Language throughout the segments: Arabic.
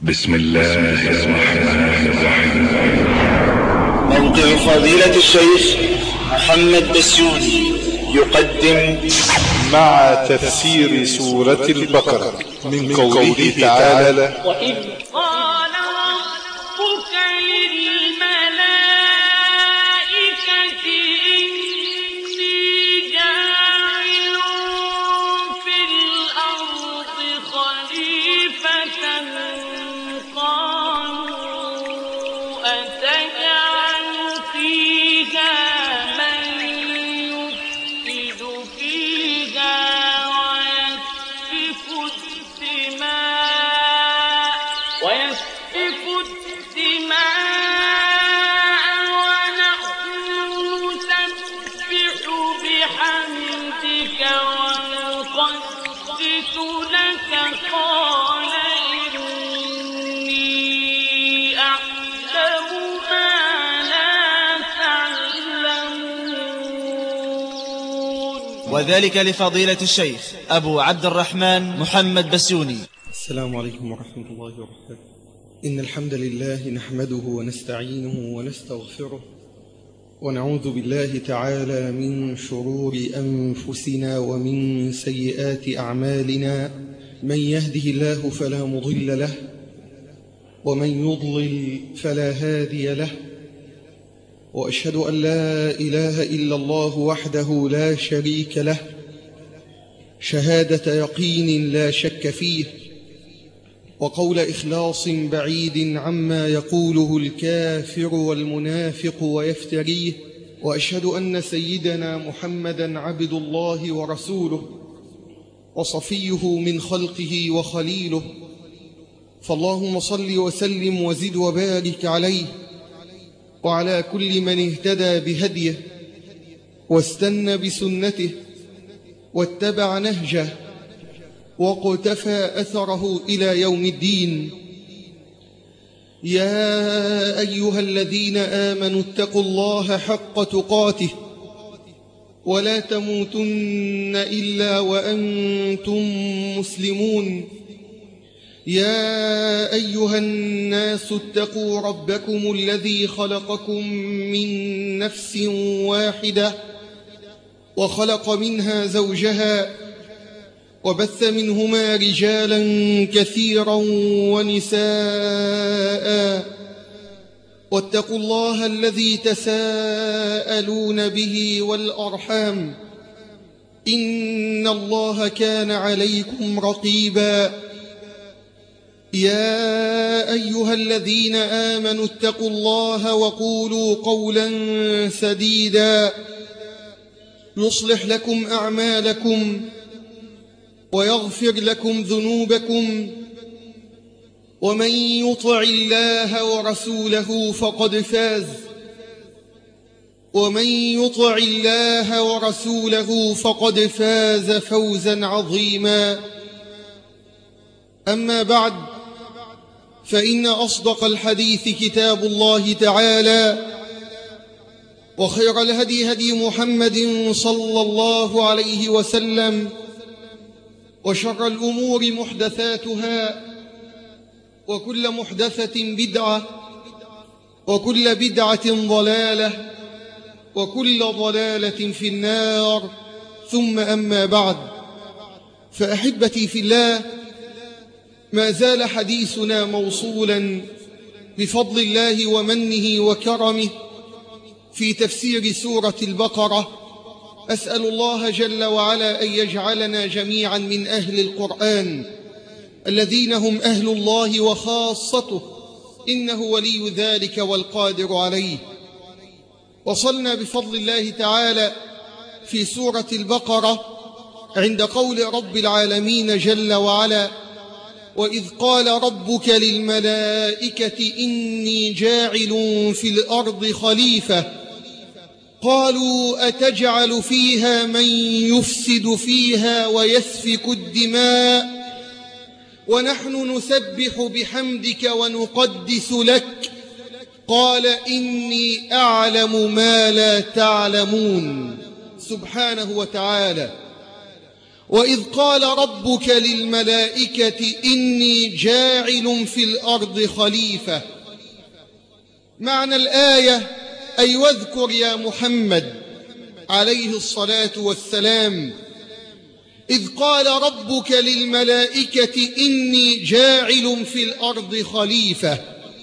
بسم الله الرحمن الرحيم. موقع فضيلة الشيخ محمد بسيوني يقدم مع تفسير سورة البقرة من قوله تعالى: وإذ قال ربك للملائكة إني جاعل في الأرض خليفة قالوا أتجعل فيها من يفسد فيها ويسفك الدماء ونحن نسبح بحمدك ونقدس لك قال إني أعلم ما لا تعلمون. وذلك لفضيلة الشيخ أبو عبد الرحمن محمد بسيوني. السلام عليكم ورحمة الله وبركاته. إن الحمد لله نحمده ونستعينه ونستغفره ونعوذ بالله تعالى من شرور أنفسنا ومن سيئات أعمالنا. من يهده الله فلا مضل له ومن يضلل فلا هادي له، وأشهد أن لا إله إلا الله وحده لا شريك له شهادة يقين لا شك فيه، وقول إخلاص بعيد عما يقوله الكافر والمنافق ويفتريه. وأشهد أن سيدنا محمدا عبد الله ورسوله وصفيه من خلقه وخليله، فاللهم صل وسلم وزد وبارك عليه وعلى كل من اهتدى بهديه واستنى بسنته واتبع نهجه واقتفى أثره إلى يوم الدين. يا أيها الذين آمنوا اتقوا الله حق تقاته ولا تموتن إلا وأنتم مسلمون. يا أيها الناس اتقوا ربكم الذي خلقكم من نفس واحدة وخلق منها زوجها وبث منهما رجالا كثيرا ونساء، واتقوا الله الذي تساءلون به والأرحام إن الله كان عليكم رقيبا. يا أيها الذين آمنوا اتقوا الله وقولوا قولا سديدا يصلح لكم أعمالكم ويغفر لكم ذنوبكم، ومن يطع الله ورسوله فقد فاز، ومن يطع الله ورسوله فقد فاز فوزا عظيما. أما بعد، فإن أصدق الحديث كتاب الله تعالى، وخير الهدي هدي محمد صلى الله عليه وسلم، وشر الأمور محدثاتها، وكل محدثة بدعة، وكل بدعة ضلالة، وكل ضلالة في النار. ثم أما بعد، فأحبتي في الله، ما زال حديثنا موصولا بفضل الله ومنه وكرمه في تفسير سورة البقرة. أسأل الله جل وعلا أن يجعلنا جميعا من أهل القرآن الذين هم أهل الله وخاصته، إنه ولي ذلك والقادر عليه. وصلنا بفضل الله تعالى في سورة البقرة عند قول رب العالمين جل وعلا: وإذ قال ربك للملائكة إني جاعل في الأرض خليفة قالوا أتجعل فيها من يفسد فيها ويسفك الدماء ونحن نسبح بحمدك ونقدس لك قال إني أعلم ما لا تعلمون. سبحانه وتعالى. وإذ قال ربك للملائكة إني جاعل في الأرض خليفة. معنى الآية أي واذكر يا محمد عليه الصلاة والسلام إذ قال ربك للملائكة إني جاعل في الأرض خليفة.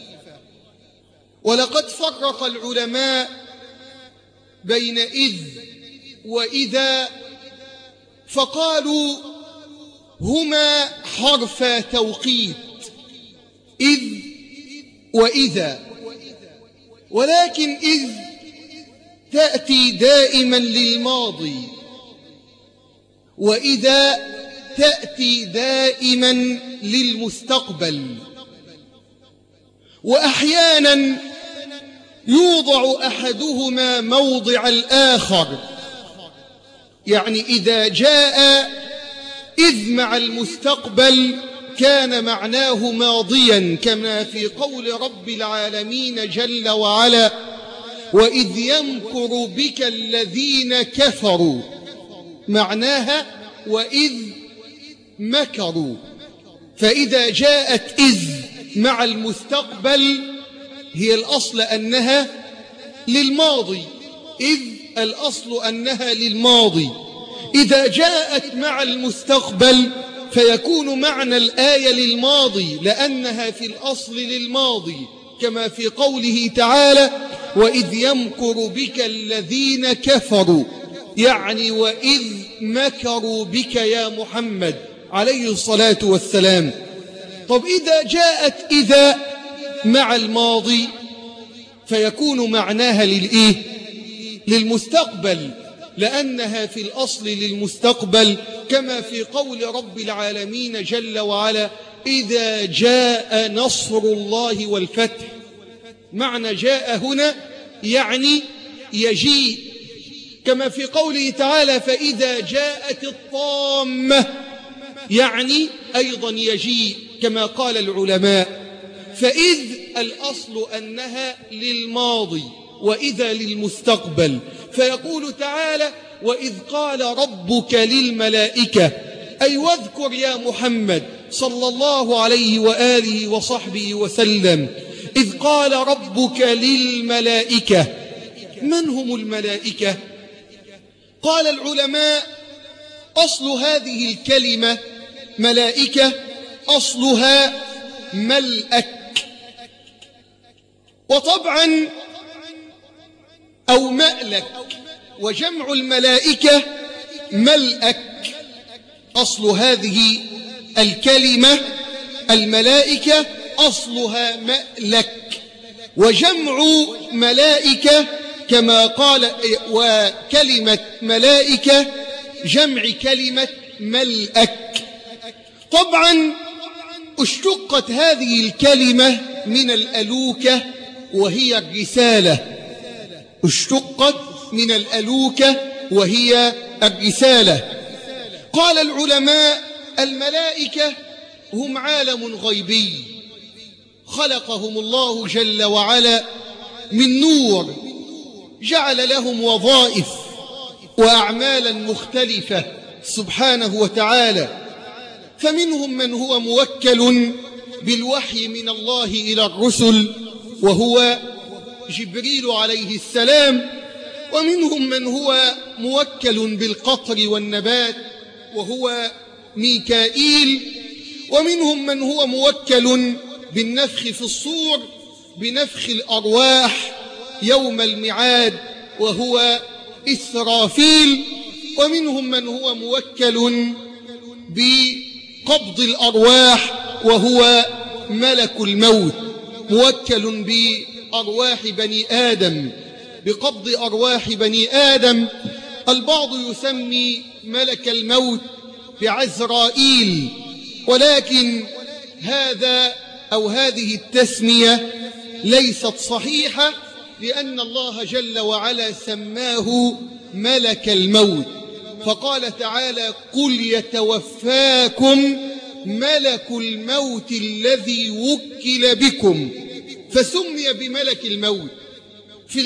ولقد فرق العلماء بين إذ وإذا فقالوا هما حرفا توقيت، إذ وإذا، ولكن إذ تأتي دائما للماضي، وإذا تأتي دائما للمستقبل، وأحيانا يوضع أحدهما موضع الآخر. يعني إذا جاء إذ مع المستقبل كان معناه ماضيا، كما في قول رب العالمين جل وعلا وإذ يمكر بك الذين كفروا، معناها وإذ مكروا. فإذا جاءت إذ مع المستقبل هي الأصل أنها للماضي، إذ الأصل أنها للماضي. إذا جاءت مع المستقبل فيكون معنى الآية للماضي، لأنها في الأصل للماضي، كما في قوله تعالى وإذ يمكر بك الذين كفروا، يعني وإذ مكروا بك يا محمد عليه الصلاة والسلام. طب إذا جاءت إذا مع الماضي فيكون معناها للإيه؟ للمستقبل، لأنها في الأصل للمستقبل، كما في قول رب العالمين جل وعلا إذا جاء نصر الله والفتح. معنى جاء هنا يعني يجيء، كما في قوله تعالى فإذا جاءت الطامة، يعني أيضا يجيء، كما قال العلماء. فإذ الأصل أنها للماضي، وإذا للمستقبل. فيقول تعالى وإذ قال ربك للملائكة، أي واذكر يا محمد صلى الله عليه وآله وصحبه وسلم إذ قال ربك للملائكة. من هم الملائكة؟ قال العلماء أصل هذه الكلمة ملائكة أصلها ملأك، وطبعا أو مألك، وجمع الملائكة ملأك. أصل هذه الكلمة الملائكة أصلها مألك، وجمع ملائكة كما قال، وكلمة ملائكة جمع كلمة ملأك. طبعا اشتقت هذه الكلمة من الألوكة وهي الرسالة، اشتقت من الألوكة وهي الرسالة. قال العلماء الملائكة هم عالم غيبي خلقهم الله جل وعلا من نور، جعل لهم وظائف وأعمالا مختلفة سبحانه وتعالى. فمنهم من هو موكل بالوحي من الله إلى الرسل وهو جبريل عليه السلام، ومنهم من هو موكل بالقطر والنبات وهو ميكائيل، ومنهم من هو موكل بالنفخ في الصور بنفخ الأرواح يوم الميعاد وهو إسرافيل، ومنهم من هو موكل بقبض الأرواح وهو ملك الموت، موكل بأرواح بني آدم، بقبض أرواح بني آدم. البعض يسمي ملك الموت بعزرائيل، ولكن هذا أو هذه التسمية ليست صحيحة، لأن الله جل وعلا سماه ملك الموت، فقال تعالى قل يتوفاكم ملك الموت الذي وكل بكم، فسمي بملك الموت. في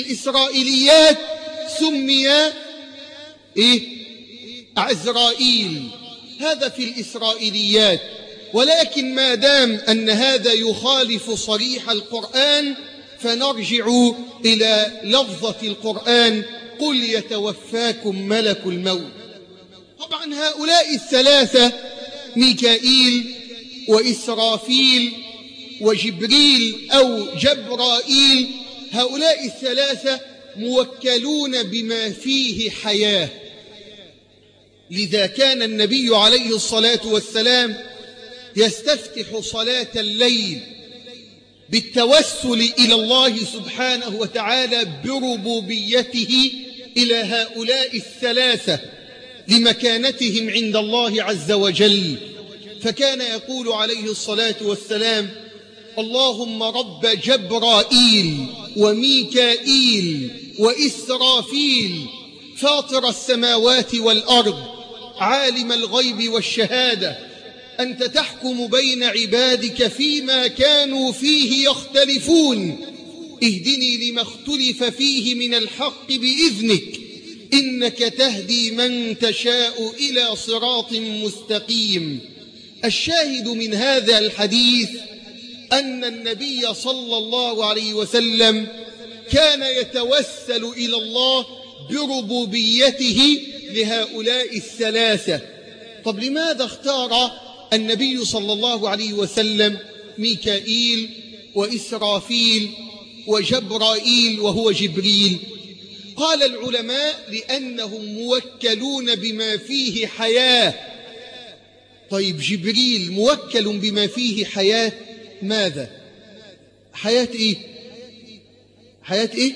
الإسرائيليات سمي عزرائيل، هذا في الإسرائيليات، ولكن ما دام أن هذا يخالف صريح القرآن فنرجع إلى لفظة القرآن: قل يتوفاكم ملك الموت. طبعا هؤلاء الثلاثة ميكائيل وإسرافيل وجبريل أو جبرائيل، هؤلاء الثلاثة موكلون بما فيه حياة. لذا كان النبي عليه الصلاة والسلام يستفتح صلاة الليل بالتوسل إلى الله سبحانه وتعالى بربوبيته إلى هؤلاء الثلاثة لمكانتهم عند الله عز وجل، فكان يقول عليه الصلاة والسلام: اللهم رب جبرائيل وميكائيل وإسرافيل فاطر السماوات والأرض عالم الغيب والشهادة، أنت تحكم بين عبادك فيما كانوا فيه يختلفون، اهدني لما اختلف فيه من الحق بإذنك، إنك تهدي من تشاء إلى صراط مستقيم. الشاهد من هذا الحديث أن النبي صلى الله عليه وسلم كان يتوسل إلى الله بربوبيته لهؤلاء الثلاثة. طب لماذا اختار النبي صلى الله عليه وسلم ميكائيل وإسرافيل وجبرائيل وهو جبريل؟ قال العلماء: لأنهم موكلون بما فيه حياة. طيب جبريل موكل بما فيه حياة، ماذا؟ حياة إيه؟ حياة إيه؟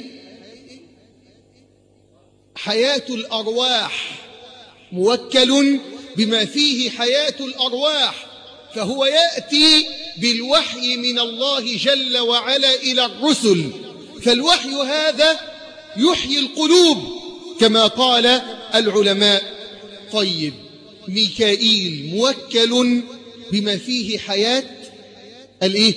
حياة الأرواح، موكل بما فيه حياة الأرواح، فهو يأتي بالوحي من الله جل وعلا إلى الرسل، فالوحي هذا يحيي القلوب كما قال العلماء. طيب ميكائيل موكل بما فيه حياة الإيه؟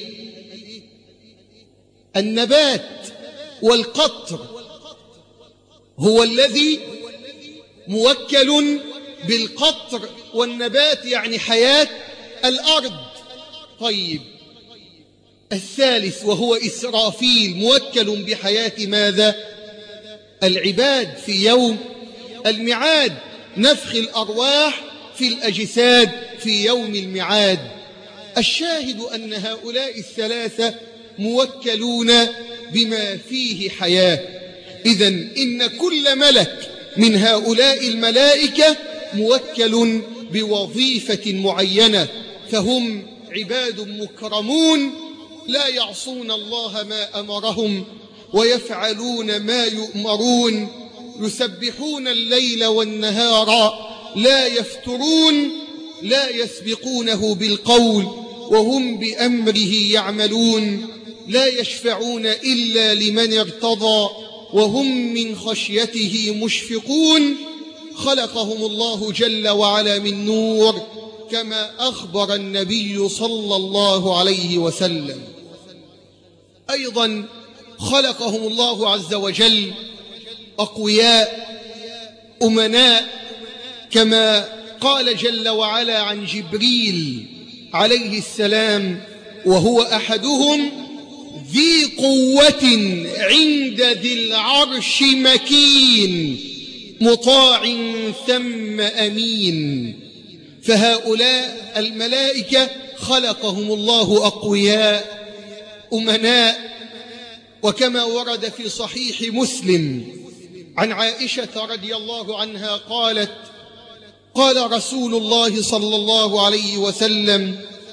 النبات والقطر، هو الذي موكل بالقطر والنبات، يعني حياة الأرض. طيب الثالث وهو إسرافيل موكل بحياة ماذا؟ العباد في يوم الميعاد، نفخ الأرواح في الأجساد في يوم الميعاد. الشاهد أن هؤلاء الثلاثة موكلون بما فيه حياة. إذن إن كل ملك من هؤلاء الملائكة موكل بوظيفة معينة، فهم عباد مكرمون لا يعصون الله ما أمرهم ويفعلون ما يؤمرون، يسبحون الليل والنهار لا يفترون، لا يسبقونه بالقول وهم بأمره يعملون، لا يشفعون إلا لمن ارتضى وهم من خشيته مشفقون. خلقهم الله جل وعلا من نور كما أخبر النبي صلى الله عليه وسلم. أيضا خلقهم الله عز وجل أقوياء أمناء، كما قال جل وعلا عن جبريل عليه السلام: وهو أحدهم ذي قوة عند ذي العرش مكين مطاع ثم أمين. فهؤلاء الملائكة خلقهم الله أقوياء أمناء. وكما ورد في صحيح مسلم عن عائشة رضي الله عنها قالت: قال رسول الله صلى الله عليه وسلم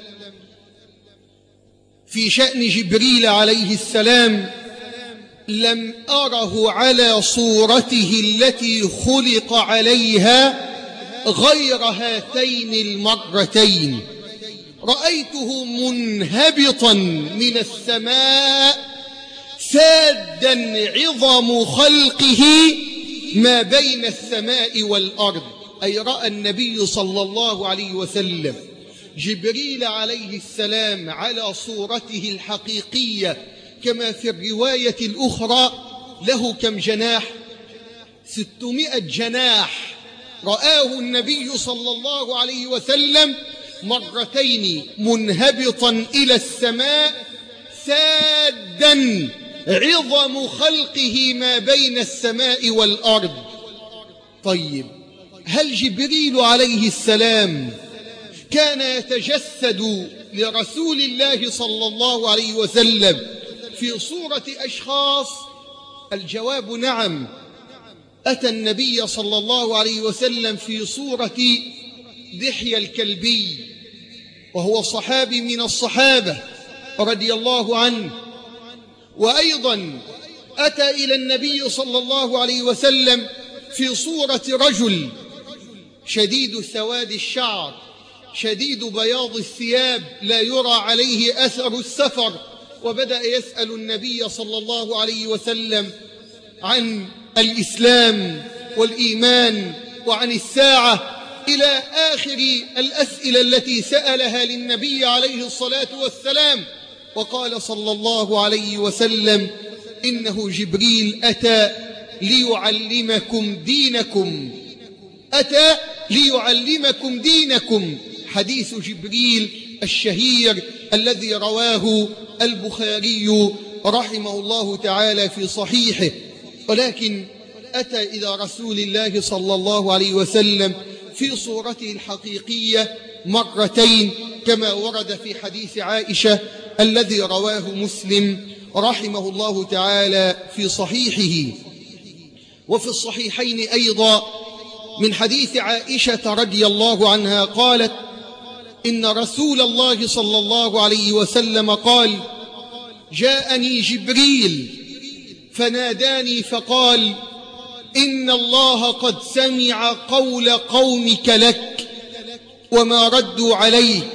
في شأن جبريل عليه السلام: لم أره على صورته التي خلق عليها غير هاتين المرتين، رأيته منهبطا من السماء سادا عظم خلقه ما بين السماء والأرض. أي رأى النبي صلى الله عليه وسلم جبريل عليه السلام على صورته الحقيقية، كما في الرواية الأخرى له كم جناح؟ 600 جناح رآه النبي صلى الله عليه وسلم مرتين منهبطا إلى السماء سادا عظم خلقه ما بين السماء والأرض. طيب، هل جبريل عليه السلام كان يتجسد لرسول الله صلى الله عليه وسلم في صورة أشخاص؟ الجواب نعم. أتى النبي صلى الله عليه وسلم في صورة دحية الكلبي، وهو صحابي من الصحابة رضي الله عنه. وأيضا أتى إلى النبي صلى الله عليه وسلم في صورة رجل شديد سواد الشعر شديد بياض الثياب لا يرى عليه أثر السفر، وبدأ يسأل النبي صلى الله عليه وسلم عن الإسلام والإيمان وعن الساعة إلى آخر الأسئلة التي سألها للنبي عليه الصلاة والسلام. وقال صلى الله عليه وسلم: إنه جبريل أتى ليعلمكم دينكم، أتى ليعلمكم دينكم. حديث جبريل الشهير الذي رواه البخاري رحمه الله تعالى في صحيحه. ولكن أتى إلى رسول الله صلى الله عليه وسلم في صورته الحقيقية مرتين، كما ورد في حديث عائشة الذي رواه مسلم رحمه الله تعالى في صحيحه. وفي الصحيحين أيضا من حديث عائشة رضي الله عنها قالت: إن رسول الله صلى الله عليه وسلم قال: جاءني جبريل فناداني فقال: إن الله قد سمع قول قومك لك وما ردوا عليك،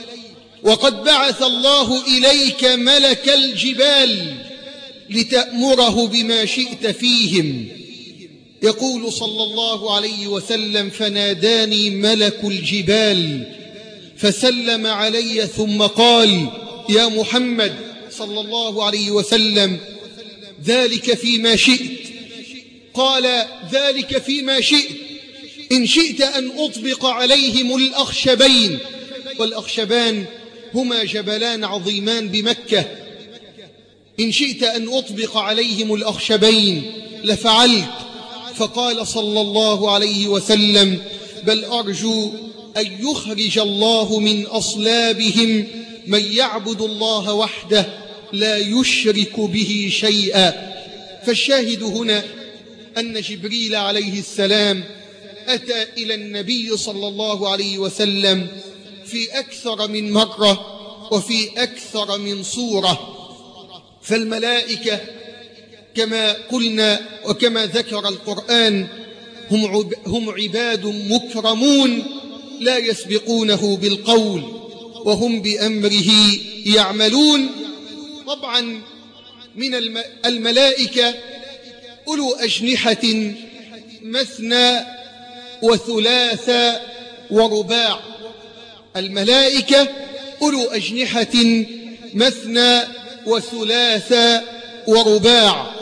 وقد بعث الله إليك ملك الجبال لتأمره بما شئت فيهم. يقول صلى الله عليه وسلم: فناداني ملك الجبال فسلم علي ثم قال: يا محمد صلى الله عليه وسلم، ذلك فيما شئت. قال: ذلك فيما شئت، إن شئت أن أطبق عليهم الأخشبين. والأخشبان هما جبلان عظيمان بمكة. إن شئت أن أطبق عليهم الأخشبين لفعلت. فقال صلى الله عليه وسلم: بل أرجو أن يخرج الله من أصلابهم من يعبد الله وحده لا يشرك به شيئا. فالشاهد هنا أن جبريل عليه السلام أتى إلى النبي صلى الله عليه وسلم في أكثر من مرة وفي أكثر من صورة. فالملائكة كما قلنا وكما ذكر القرآن هم عباد مكرمون لا يسبقونه بالقول وهم بأمره يعملون. طبعا من الملائكة أولو أجنحة مثنى وثلاث ورباع. الملائكة أولو أجنحة مثنى وثلاث ورباع.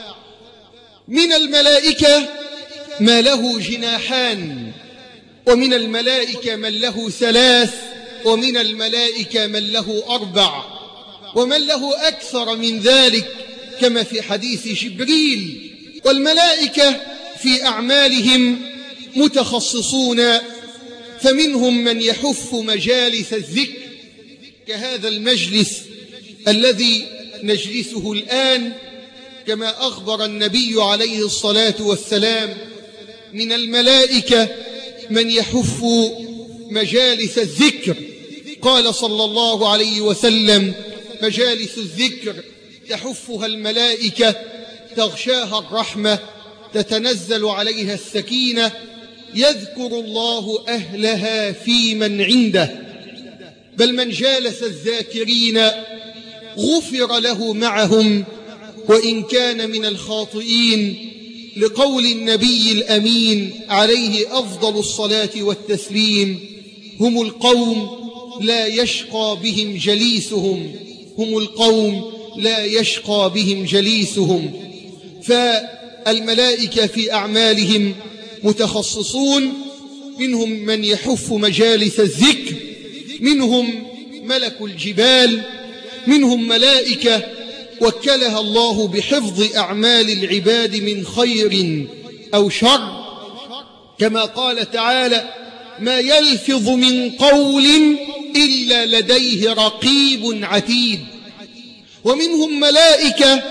من الملائكة ما له جناحان، ومن الملائكة من له ثلاث، ومن الملائكة من له أربع، ومن له أكثر من ذلك كما في حديث جبريل. والملائكة في أعمالهم متخصصون، فمنهم من يحف مجالس الذكر كهذا المجلس الذي نجلسه الآن، كما أخبر النبي عليه الصلاة والسلام: من الملائكة من يحف مجالس الذكر. قال صلى الله عليه وسلم: مجالس الذكر تحفها الملائكة، تغشاها الرحمة، تتنزل عليها السكينة، يذكر الله أهلها في من عنده. بل من جالس الذاكرين غفر له معهم وإن كان من الخاطئين، لقول النبي الأمين عليه أفضل الصلاة والتسليم: هم القوم لا يشقى بهم جليسهم، هم القوم لا يشقى بهم جليسهم. فالملائكة في أعمالهم متخصصون، منهم من يحف مجالس الذكر، منهم ملك الجبال، منهم ملائكة وكلها الله بحفظ أعمال العباد من خير أو شر، كما قال تعالى: ما يلفظ من قول إلا لديه رقيب عتيد. ومنهم ملائكة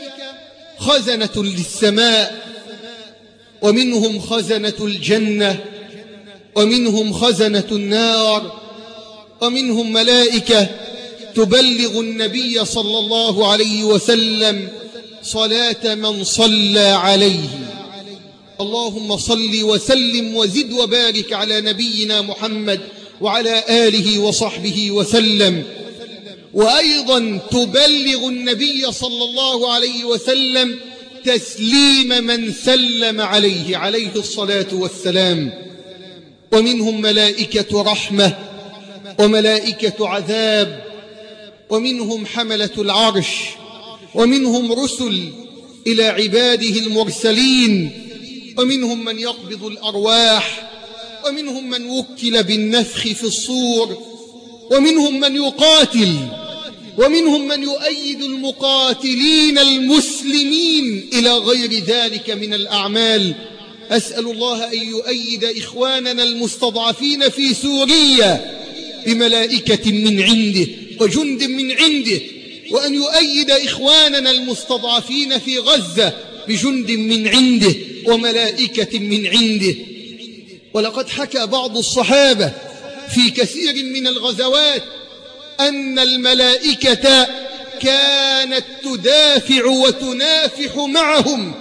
خزنة للسماء، ومنهم خزنة الجنة، ومنهم خزنة النار، ومنهم ملائكة تبلغ النبي صلى الله عليه وسلم صلاة من صلى عليه. اللهم صل وسلم وزد وبارك على نبينا محمد وعلى آله وصحبه وسلم. وأيضا تبلغ النبي صلى الله عليه وسلم تسليم من سلم عليه الصلاة والسلام. ومنهم ملائكة رحمة وملائكة عذاب، ومنهم حملة العرش، ومنهم رسل إلى عباده المرسلين، ومنهم من يقبض الأرواح، ومنهم من وكل بالنفخ في الصور، ومنهم من يقاتل، ومنهم من يؤيد المقاتلين المسلمين إلى غير ذلك من الأعمال. أسأل الله أن يؤيد إخواننا المستضعفين في سوريا بملائكة من عنده وجند من عنده، وأن يؤيد إخواننا المستضعفين في غزة بجند من عنده وملائكة من عنده. ولقد حكى بعض الصحابة في كثير من الغزوات أن الملائكة كانت تدافع وتنافح معهم،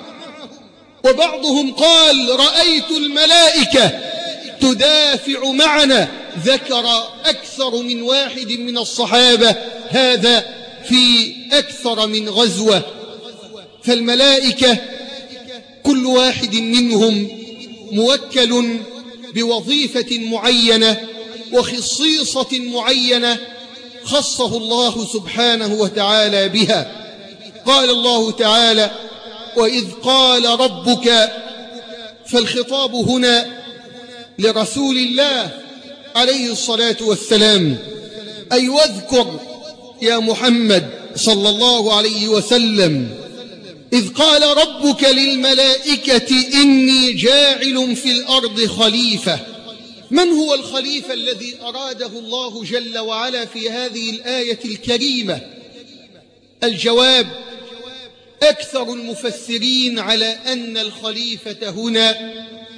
وبعضهم قال: رأيت الملائكة تدافع معنا. ذكر أكثر من واحد من الصحابة هذا في أكثر من غزوة. فالملائكة كل واحد منهم موكل بوظيفة معينة وخصيصة معينة خصه الله سبحانه وتعالى بها. قال الله تعالى: وإذ قال ربك، فالخطاب هنا لرسول الله عليه الصلاة والسلام، أي واذكر يا محمد صلى الله عليه وسلم إذ قال ربك للملائكة إني جاعل في الأرض خليفة. من هو الخليفة الذي أراده الله جل وعلا في هذه الآية الكريمة؟ الجواب: أكثر المفسرين على أن الخليفة هنا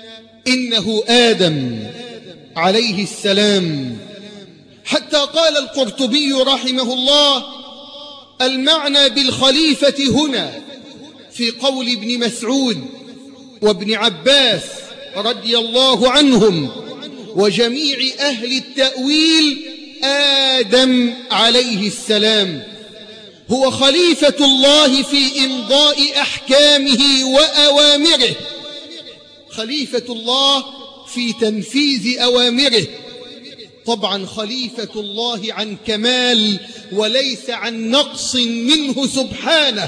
إنه آدم عليه السلام، حتى قال القرطبي رحمه الله: المعنى بالخليفة هنا في قول ابن مسعود وابن عباس رضي الله عنهم وجميع أهل التأويل آدم عليه السلام هو خليفة الله في إمضاء أحكامه وأوامره، خليفة الله في تنفيذ أوامره. طبعا خليفة الله عن كمال وليس عن نقص منه سبحانه،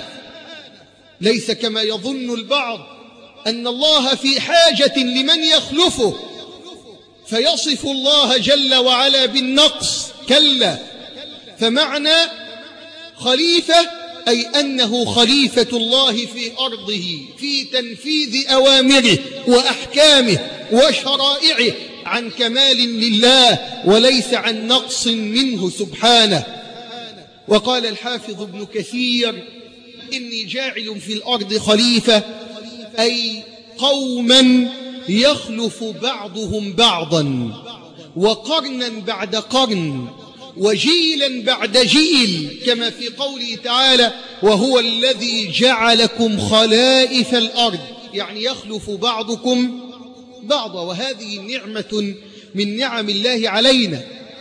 ليس كما يظن البعض أن الله في حاجة لمن يخلفه فيصف الله جل وعلا بالنقص، كلا. فمعنى خليفة أي أنه خليفة الله في أرضه في تنفيذ أوامره وأحكامه وشرائعه عن كمال لله وليس عن نقص منه سبحانه. وقال الحافظ ابن كثير: إني جاعل في الأرض خليفة، أي قوما يخلف بعضهم بعضا، وقرنا بعد قرن، وجيلا بعد جيل، كما في قوله تعالى: وهو الذي جعلكم خلائف الأرض، يعني يخلف بعضكم بعضا. وهذه نعمة من نعم الله علينا،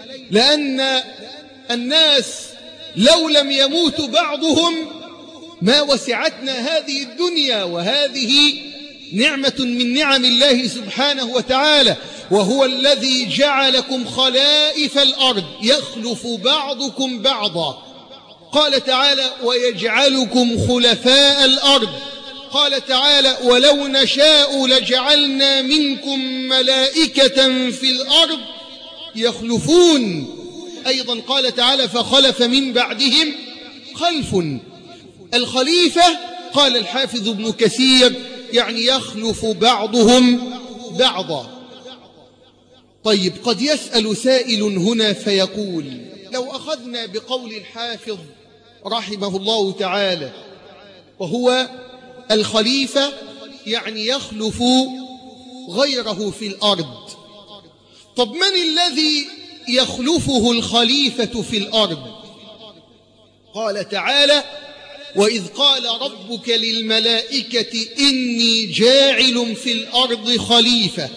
لأن الناس لو لم يموت بعضهم ما وسعتنا هذه الدنيا، وهذه نعمة من نعم الله سبحانه وتعالى. وهو الذي جعلكم خلائف الأرض، يخلف بعضكم بعضا. قال تعالى: ويجعلكم خلفاء الأرض. قال تعالى ولو نشاء لجعلنا منكم ملائكة في الأرض يخلفون. أيضا قال تعالى فخلف من بعدهم خلف. الخليفة قال الحافظ ابن كثير يعني يخلف بعضهم بعضا. طيب قد يسأل سائل هنا فيقول لو أخذنا بقول الحافظ رحمه الله تعالى وهو الخليفة يعني يخلف غيره في الأرض، طب من الذي يخلفه الخليفة في الأرض؟ قال تعالى وإذ قال ربك للملائكة إني جاعل في الأرض خليفة،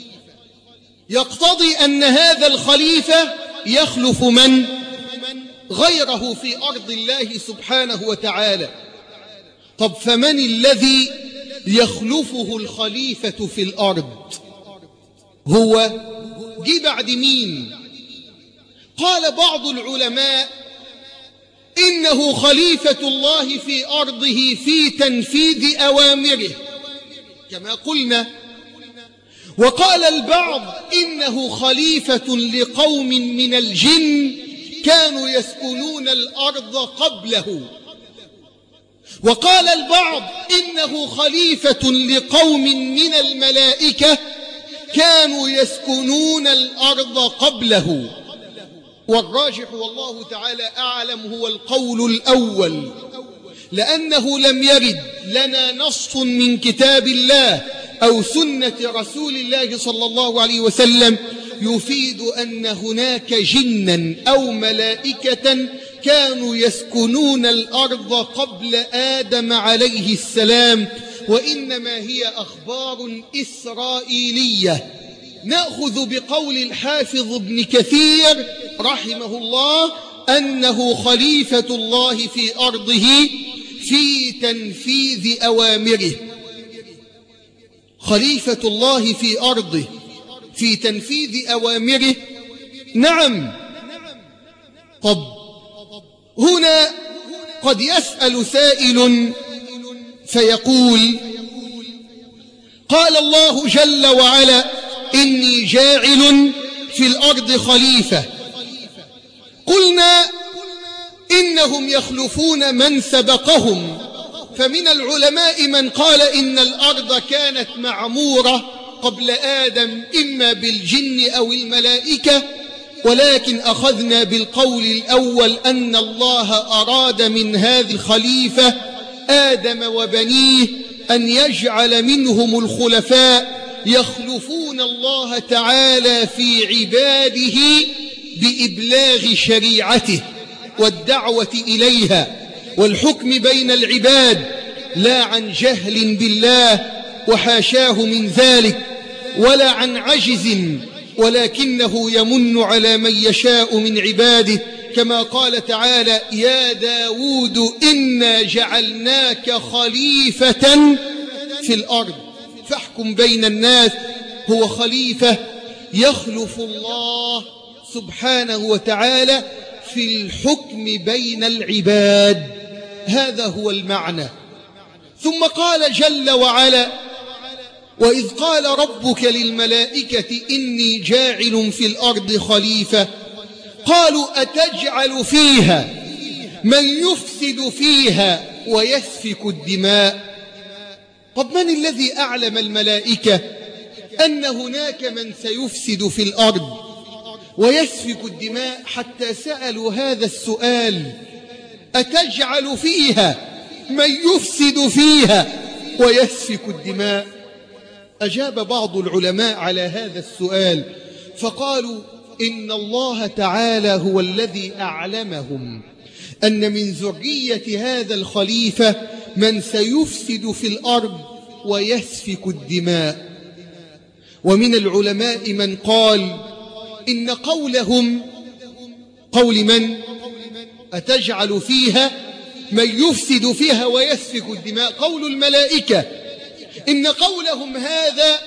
يقتضي أن هذا الخليفة يخلف من؟ غيره في أرض الله سبحانه وتعالى. طب فمن الذي يخلفه الخليفة في الأرض؟ هو جه بعد مين؟ قال بعض العلماء إنه خليفة الله في أرضه في تنفيذ أوامره كما قلنا، وقال البعض إنه خليفة لقوم من الجن كانوا يسكنون الأرض قبله، وقال البعض إنه خليفة لقوم من الملائكة كانوا يسكنون الأرض قبله. والراجح والله تعالى أعلم هو القول الأول، لأنه لم يرد لنا نص من كتاب الله أو سنة رسول الله صلى الله عليه وسلم يفيد أن هناك جنا أو ملائكة كانوا يسكنون الأرض قبل آدم عليه السلام، وإنما هي أخبار إسرائيلية. نأخذ بقول الحافظ ابن كثير رحمه الله أنه خليفة الله في أرضه في تنفيذ أوامره. خليفة الله في أرضه في تنفيذ أوامره، نعم. طب هنا قد يسأل سائل فيقول قال الله جل وعلا إني جاعل في الأرض خليفة، قلنا إنهم يخلفون من سبقهم، فمن العلماء من قال إن الأرض كانت معمورة قبل آدم إما بالجن أو الملائكة، ولكن أخذنا بالقول الأول أن الله أراد من هذه الخليفة آدم وبنيه أن يجعل منهم الخلفاء يخلفون الله تعالى في عباده بإبلاغ شريعته والدعوة إليها والحكم بين العباد، لا عن جهل بالله وحاشاه من ذلك، ولا عن عجز، ولكنه يمن على من يشاء من عباده، كما قال تعالى يا داود إنا جعلناك خليفة في الأرض فاحكم بين الناس. هو خليفة يخلف الله سبحانه وتعالى في الحكم بين العباد، هذا هو المعنى. ثم قال جل وعلا وإذ قال ربك للملائكة إني جاعل في الأرض خليفة قالوا أتجعل فيها من يفسد فيها ويسفك الدماء. طب من الذي أعلم الملائكة أن هناك من سيفسد في الأرض ويسفك الدماء حتى سألوا هذا السؤال أتجعل فيها من يفسد فيها ويسفك الدماء؟ أجاب بعض العلماء على هذا السؤال فقالوا إن الله تعالى هو الذي أعلمهم أن من ذرية هذا الخليفة من سيفسد في الأرض ويسفك الدماء. ومن العلماء من قال إن قولهم قول من أتجعل فيها من يفسد فيها ويسفك الدماء قول الملائكة، إن قولهم هذا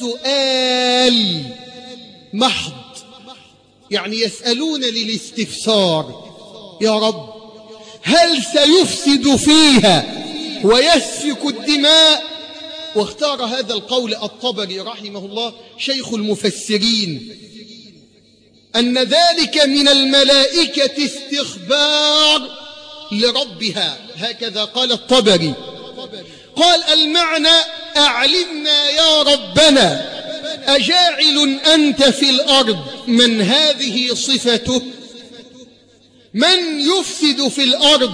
سؤال محض، يعني يسألون للاستفسار يا رب هل سيفسد فيها ويسفك الدماء. واختار هذا القول الطبري رحمه الله شيخ المفسرين أن ذلك من الملائكة استخبار لربها، هكذا قال الطبري. قال المعنى أعلمنا يا ربنا أجاعل أنت في الأرض من هذه صفته، من يفسد في الأرض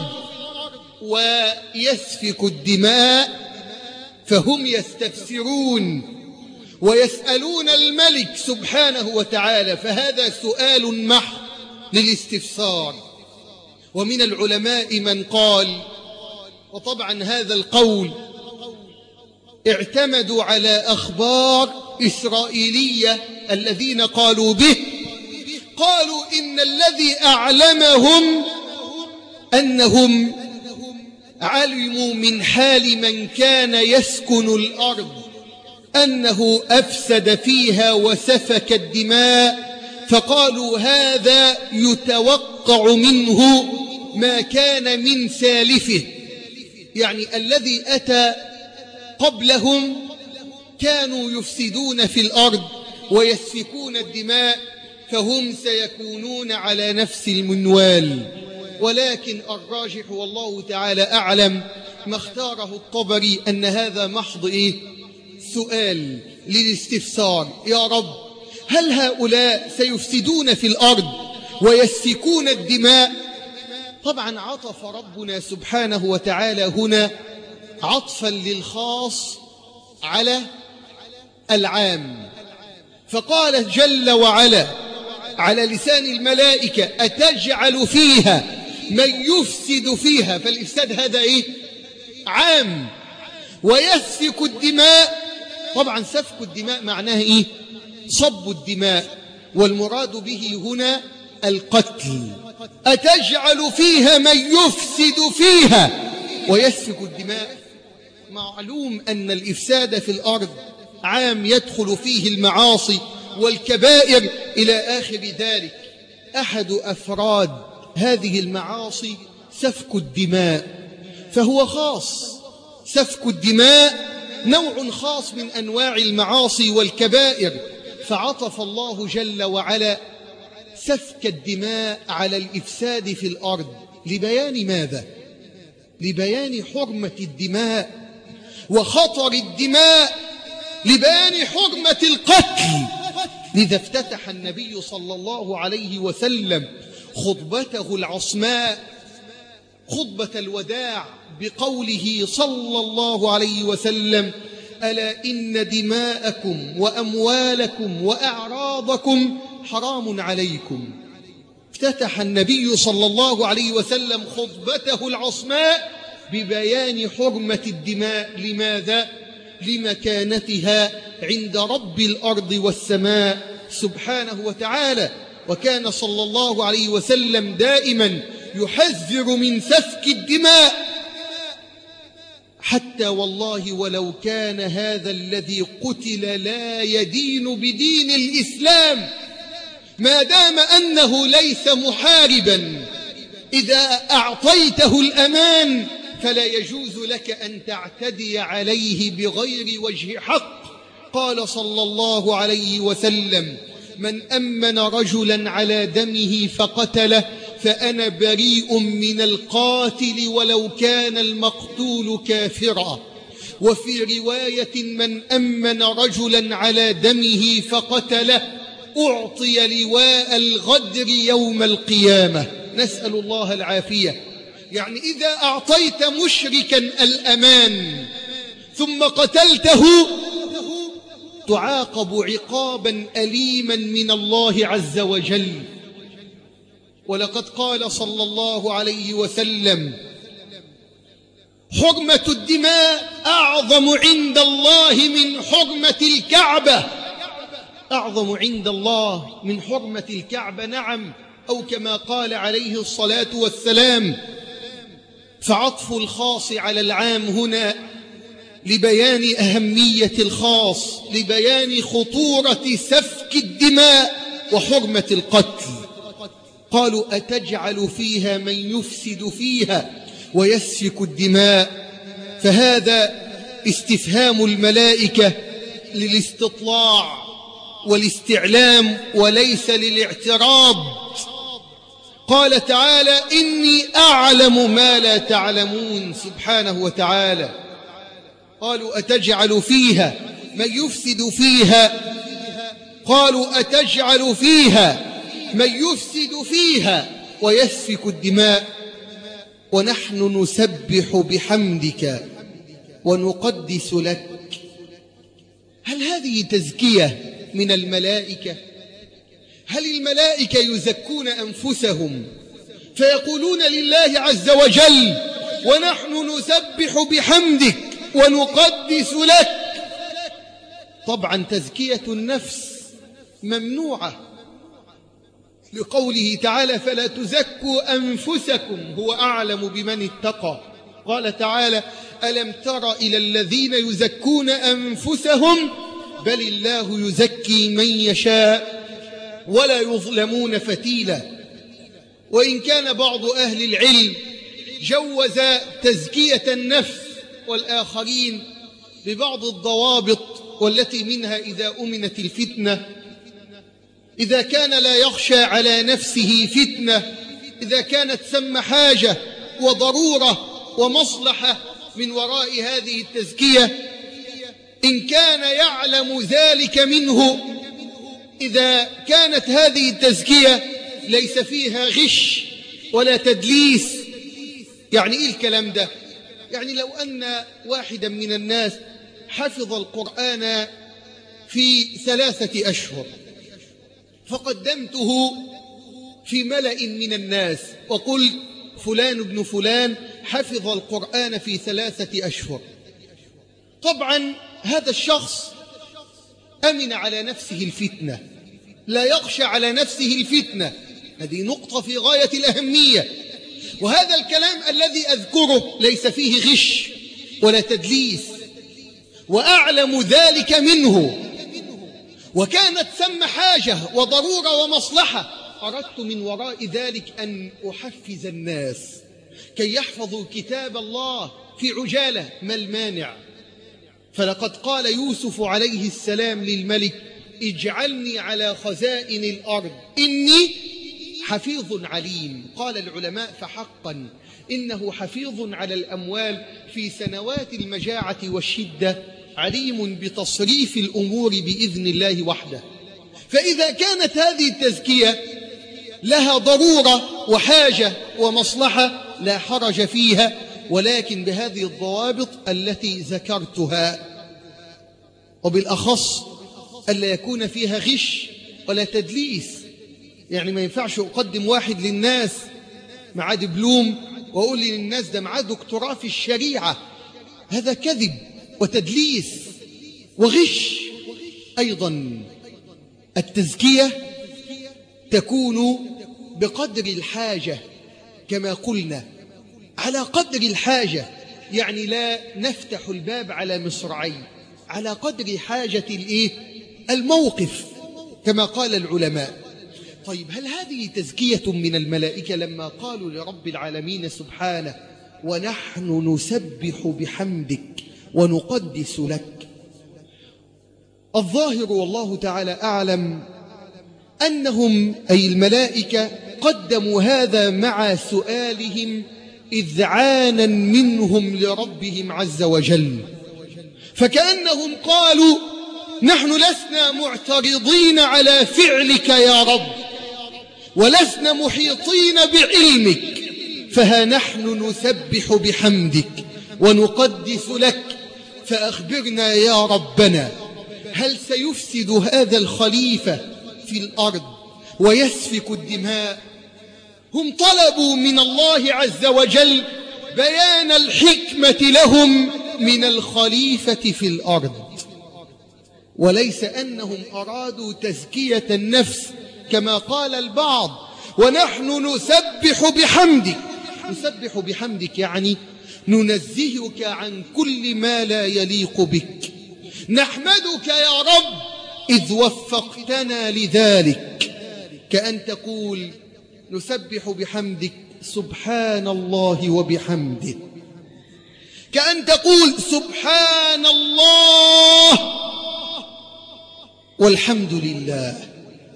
ويسفك الدماء، فهم يستفسرون ويسألون الملك سبحانه وتعالى، فهذا سؤال محض للاستفسار. ومن العلماء من قال، وطبعا هذا القول اعتمدوا على أخبار إسرائيلية الذين قالوا به، قالوا إن الذي أعلمهم أنهم علموا من حال من كان يسكن الأرض أنه أفسد فيها وسفك الدماء، فقالوا هذا يتوقع منه ما كان من سالفه، يعني الذي أتى قبلهم كانوا يفسدون في الأرض ويسفكون الدماء، فهم سيكونون على نفس المنوال. ولكن الراجح والله تعالى أعلم ما اختاره الطبري أن هذا محض سؤال للاستفسار، يا رب هل هؤلاء سيفسدون في الأرض ويسفكون الدماء؟ طبعا عطف ربنا سبحانه وتعالى هنا عطفا للخاص على العام، فقال جل وعلا على لسان الملائكة أتجعل فيها من يفسد فيها، فالإفساد هذا عام، ويسفك الدماء. طبعا سفك الدماء معناه صب الدماء، والمراد به هنا القتل. أتجعل فيها من يفسد فيها ويسفك الدماء. معلوم أن الإفساد في الأرض عام يدخل فيه المعاصي والكبائر إلى آخر ذلك. أحد أفراد هذه المعاصي سفك الدماء، فهو خاص. سفك الدماء نوع خاص من أنواع المعاصي والكبائر، فعطف الله جل وعلا سفك الدماء على الإفساد في الأرض لبيان ماذا؟ لبيان حرمة الدماء وخطر الدماء، لبيان حرمة القتل. لذا افتتح النبي صلى الله عليه وسلم خطبته العصماء خطبة الوداع بقوله صلى الله عليه وسلم ألا إن دماءكم وأموالكم وأعراضكم حرام عليكم. افتتح النبي صلى الله عليه وسلم خطبته العصماء ببيان حرمة الدماء. لماذا؟ لمكانتها عند رب الأرض والسماء سبحانه وتعالى. وكان صلى الله عليه وسلم دائما يحذر من سفك الدماء، حتى والله ولو كان هذا الذي قتل لا يدين بدين الإسلام، ما دام أنه ليس محاربا، إذا أعطيته الأمان فلا يجوز لك أن تعتدي عليه بغير وجه حق. قال صلى الله عليه وسلم من أمن رجلا على دمه فقتله فأنا بريء من القاتل ولو كان المقتول كافرا. وفي رواية من أمن رجلا على دمه فقتله أعطي لواء الغدر يوم القيامة. نسأل الله العافية. يعني إذا أعطيت مشركا الأمان ثم قتلته تعاقب عقابا أليما من الله عز وجل. ولقد قال صلى الله عليه وسلم حرمة الدماء أعظم عند الله من حرمة الكعبة. أعظم عند الله من حرمة الكعبة، نعم، أو كما قال عليه الصلاة والسلام. فعطف الخاص على العام هنا لبيان أهمية الخاص، لبيان خطورة سفك الدماء وحرمة القتل. قالوا أتجعل فيها من يفسد فيها ويسفك الدماء، فهذا استفهام الملائكة للاستطلاع والاستعلام وليس للاعتراض. قال تعالى: إني أعلم ما لا تعلمون، سبحانه وتعالى. قالوا: أتجعل فيها من يفسد فيها قالوا: أتجعل فيها من يفسد فيها ويسفك الدماء ونحن نسبح بحمدك ونقدس لك. هل هذه تزكية من الملائكة؟ هل الملائكة يزكون أنفسهم فيقولون لله عز وجل: ونحن نسبح بحمدك ونقدس لك؟ طبعا تزكية النفس ممنوعة، لقوله تعالى: فلا تزكوا أنفسكم هو أعلم بمن اتقى. قال تعالى: ألم تر إلى الذين يزكون أنفسهم بل الله يزكي من يشاء ولا يظلمون فتيلا. وإن كان بعض أهل العلم جوز تزكية النفس والآخرين ببعض الضوابط، والتي منها إذا أمنت الفتنة، إذا كان لا يخشى على نفسه فتنة، إذا كانت ثم حاجة وضرورة ومصلحة من وراء هذه التزكية، إن كان يعلم ذلك منه، إذا كانت هذه التزكية ليس فيها غش ولا تدليس. يعني إيه الكلام ده؟ يعني لو أن واحدا من الناس حفظ القرآن في 3 أشهر فقدمته في ملأ من الناس وقلت: فلان ابن فلان حفظ القرآن في 3 أشهر. طبعا هذا الشخص أمن على نفسه الفتنة، لا يخشى على نفسه الفتنة. هذه نقطة في غاية الأهمية. وهذا الكلام الذي أذكره ليس فيه غش ولا تدليس، وأعلم ذلك منه، وكانت ثم حاجة وضرورة ومصلحة. أردت من وراء ذلك أن أحفز الناس كي يحفظوا كتاب الله في عجالة. ما المانع؟ فلقد قال يوسف عليه السلام للملك: اجعلني على خزائن الأرض إني حفيظ عليم. قال العلماء: فحقا إنه حفيظ على الأموال في سنوات المجاعة والشدة، عليم بتصريف الأمور بإذن الله وحده. فإذا كانت هذه التزكية لها ضرورة وحاجة ومصلحة لا حرج فيها، ولكن بهذه الضوابط التي ذكرتها، وبالأخص ألا يكون فيها غش ولا تدليس. يعني ما ينفعش أقدم واحد للناس معاه دبلوم وأقول للناس ده معاه دكتوراه في الشريعة. هذا كذب وتدليس وغش. أيضا التزكية تكون بقدر الحاجة كما قلنا، على قدر الحاجة. يعني لا نفتح الباب على مصراعي، على قدر حاجة الموقف كما قال العلماء. طيب، هل هذه تزكية من الملائكة لما قالوا لرب العالمين سبحانه: ونحن نسبح بحمدك ونقدس لك؟ الظاهر والله تعالى أعلم أنهم أي الملائكة قدموا هذا مع سؤالهم إذعانا منهم لربهم عز وجل، فكأنهم قالوا: نحن لسنا معترضين على فعلك يا رب، ولسنا محيطين بعلمك، فها نحن نسبح بحمدك ونقدس لك، فأخبرنا يا ربنا، هل سيفسد هذا الخليفة في الأرض ويسفك الدماء؟ هم طلبوا من الله عز وجل بيان الحكمة لهم من الخليفة في الأرض، وليس أنهم أرادوا تزكية النفس كما قال البعض: ونحن نسبح بحمدك. نسبح بحمدك يعني ننزهك عن كل ما لا يليق بك، نحمدك يا رب إذ وفقتنا لذلك، كأن تقول: نسبح بحمدك سبحان الله وبحمده. كأن تقول سبحان الله والحمد لله.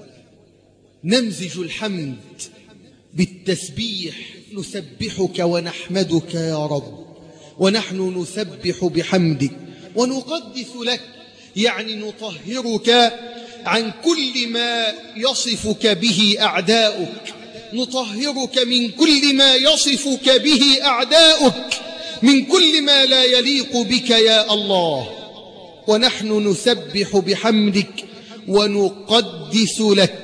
نمزج الحمد بالتسبيح، نسبحك ونحمدك يا رب، ونحن نسبح بحمدك ونقدس لك، يعني نطهرك عن كل ما يصفك به أعداؤك، نطهرك من كل ما يصفك به أعداؤك، من كل ما لا يليق بك يا الله، ونحن نسبح بحمدك ونقدس لك.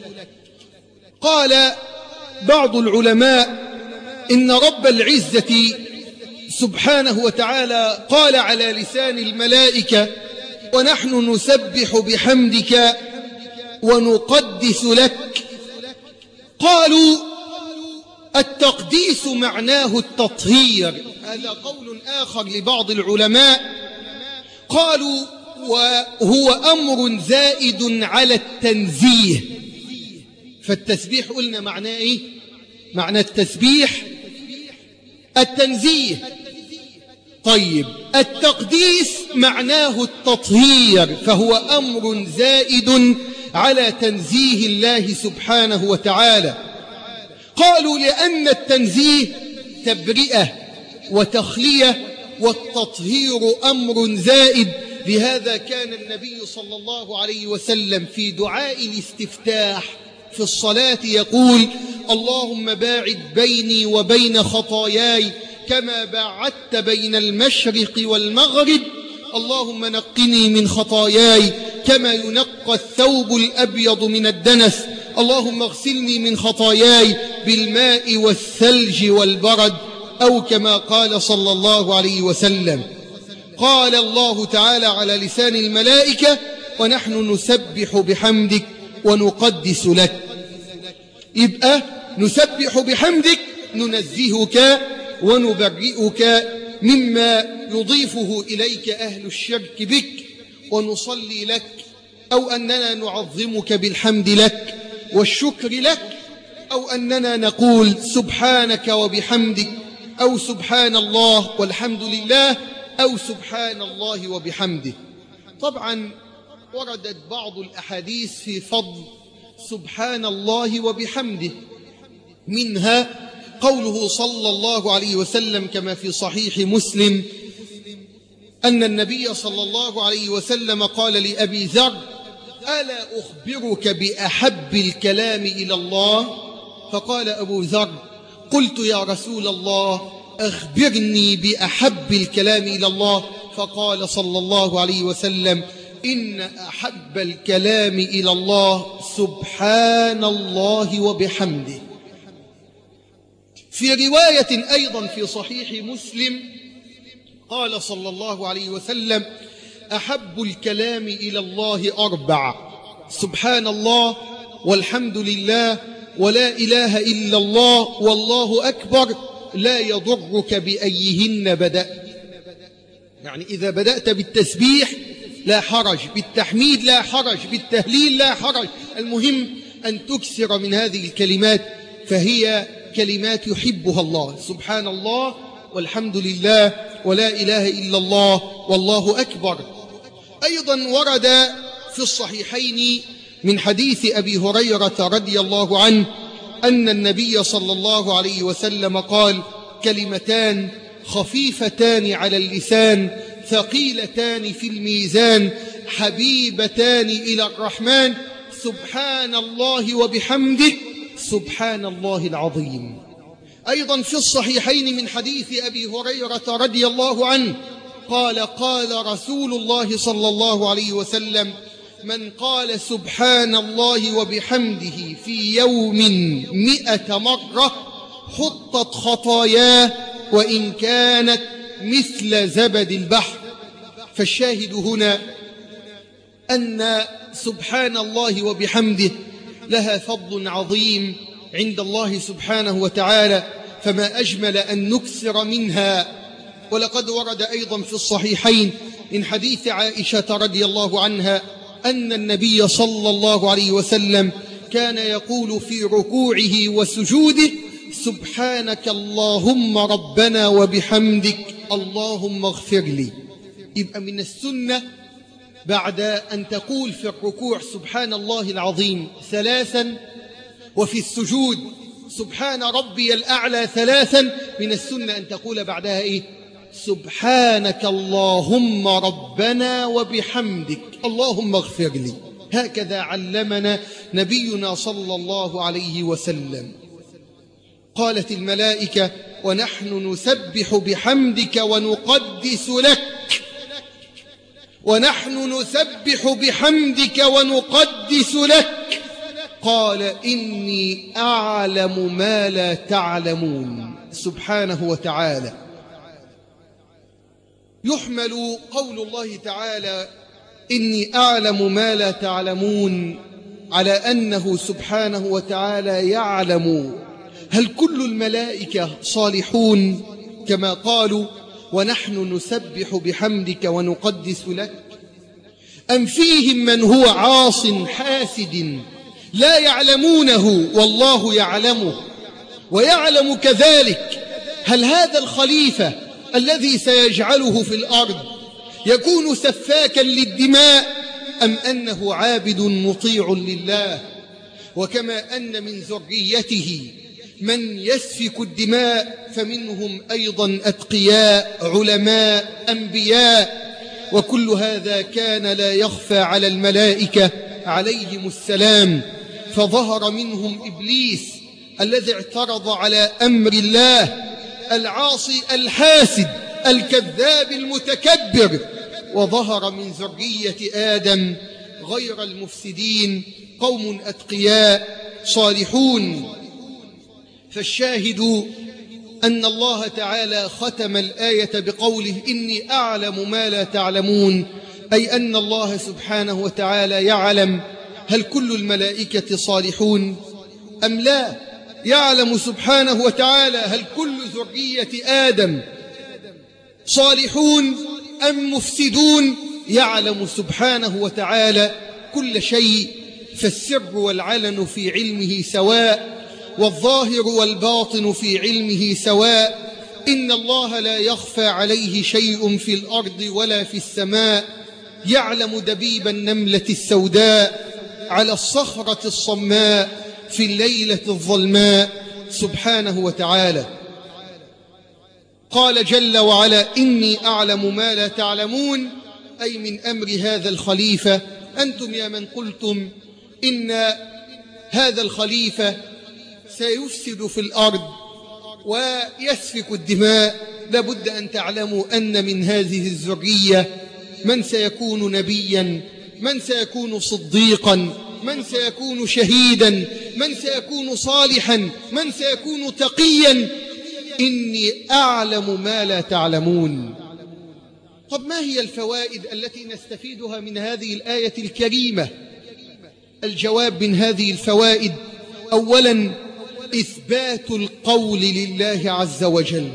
قال بعض العلماء إن رب العزة سبحانه وتعالى قال على لسان الملائكة ونحن نسبح بحمدك ونقدس لك. قالوا التقديس معناه التطهير، هذا قول آخر لبعض العلماء. قالوا وهو أمر زائد على التنزيه. فالتسبيح قلنا معناه إيه؟ معنى التسبيح التنزيه. طيب التقديس معناه التطهير، فهو أمر زائد على تنزيه الله سبحانه وتعالى. قالوا لأن التنزيه تبرئة وتخلية، والتطهير أمر زائد. لهذا كان النبي صلى الله عليه وسلم في دعاء الاستفتاح في الصلاة يقول اللهم باعد بيني وبين خطاياي كما باعدت بين المشرق والمغرب، اللهم نقني من خطاياي كما ينقى الثوب الأبيض من الدنس، اللهم اغسلني من خطاياي بالماء والثلج والبرد، أو كما قال صلى الله عليه وسلم. قال الله تعالى على لسان الملائكة ونحن نسبح بحمدك ونقدس لك. يبقى نسبح بحمدك، ننزهك ونبرئك مما يضيفه إليك أهل الشرك بك، ونصلي لك، أو أننا نعظمك بالحمد لك والشكر لك، أو أننا نقول سبحانك وبحمدك، أو سبحان الله والحمد لله، أو سبحان الله وبحمده. طبعا وردت بعض الأحاديث في فضل سبحان الله وبحمده، منها قوله صلى الله عليه وسلم كما في صحيح مسلم أن النبي صلى الله عليه وسلم قال لأبي ذر ألا أخبرك بأحب الكلام إلى الله؟ فقال أبو ذر قلت يا رسول الله أخبرني بأحب الكلام إلى الله. فقال صلى الله عليه وسلم إن أحب الكلام إلى الله سبحان الله وبحمده. في رواية أيضا في صحيح مسلم قال صلى الله عليه وسلم أحب الكلام إلى الله أربع: سبحان الله والحمد لله ولا إله إلا الله والله أكبر، لا يضرك بأيهن بدأت. يعني إذا بدأت بالتسبيح لا حرج، بالتحميد لا حرج، بالتهليل لا حرج، المهم أن تكثر من هذه الكلمات، فهي كلمات يحبها الله: سبحان الله والحمد لله ولا إله إلا الله والله أكبر. أيضا ورد في الصحيحين من حديث أبي هريرة رضي الله عنه أن النبي صلى الله عليه وسلم قال: كلمتان خفيفتان على اللسان ثقيلتان في الميزان حبيبتان إلى الرحمن، سبحان الله وبحمده سبحان الله العظيم. أيضا في الصحيحين من حديث أبي هريرة رضي الله عنه قال: قال رسول الله صلى الله عليه وسلم: من قال سبحان الله وبحمده في يوم 100 مرة حطت خطاياه وإن كانت مثل زبد البحر. فالشاهد هنا أن سبحان الله وبحمده لها فضل عظيم عند الله سبحانه وتعالى، فما أجمل أن نكثر منها. ولقد ورد أيضا في الصحيحين من حديث عائشة رضي الله عنها أن النبي صلى الله عليه وسلم كان يقول في ركوعه وسجوده: سبحانك اللهم ربنا وبحمدك اللهم اغفر لي. يبقى من السنة بعد أن تقول في الركوع سبحان الله العظيم 3، وفي السجود سبحان ربي الأعلى 3، من السنة أن تقول بعدها إيه؟ سبحانك اللهم ربنا وبحمدك اللهم اغفر لي. هكذا علمنا نبينا صلى الله عليه وسلم. قالت الملائكة ونحن نسبح بحمدك ونقدس لك، ونحن نسبح بحمدك ونقدس لك. قال إني أعلم ما لا تعلمون سبحانه وتعالى. يحمل قول الله تعالى إني أعلم ما لا تعلمون على أنه سبحانه وتعالى يعلم هل كل الملائكة صالحون كما قالوا ونحن نسبح بحمدك ونقدس لك، أم فيهم من هو عاص حاسد لا يعلمونه والله يعلمه ويعلم كذلك هل هذا الخليفة الذي سيجعله في الأرض يكون سفاكا للدماء أم أنه عابد مطيع لله. وكما أن من ذريته من يسفك الدماء فمنهم أيضا أتقياء علماء أنبياء، وكل هذا كان لا يخفى على الملائكة عليهم السلام. فظهر منهم إبليس الذي اعترض على أمر الله، العاصي الحاسد الكذاب المتكبر، وظهر من ذرية آدم غير المفسدين قوم أتقياء صالحون. فالشاهد أن الله تعالى ختم الآية بقوله إني أعلم ما لا تعلمون، أي أن الله سبحانه وتعالى يعلم هل كل الملائكة صالحون أم لا، يعلم سبحانه وتعالى هل كل ذرية آدم صالحون أم مفسدون، يعلم سبحانه وتعالى كل شيء. فالسر والعلن في علمه سواء، والظاهر والباطن في علمه سواء. إن الله لا يخفى عليه شيء في الأرض ولا في السماء. يعلم دبيب النملة السوداء على الصخرة الصماء في الليلة الظلماء سبحانه وتعالى. قال جل وعلا إني أعلم ما لا تعلمون، أي من أمر هذا الخليفة. أنتم يا من قلتم إن هذا الخليفة سيفسد في الأرض ويسفك الدماء، لابد أن تعلموا أن من هذه الذرية من سيكون نبيا، من سيكون صديقا، من سيكون شهيدا، من سيكون صالحا، من سيكون تقيا. إني أعلم ما لا تعلمون. طب ما هي الفوائد التي نستفيدها من هذه الآية الكريمة؟ الجواب من هذه الفوائد: أولا إثبات القول لله عز وجل،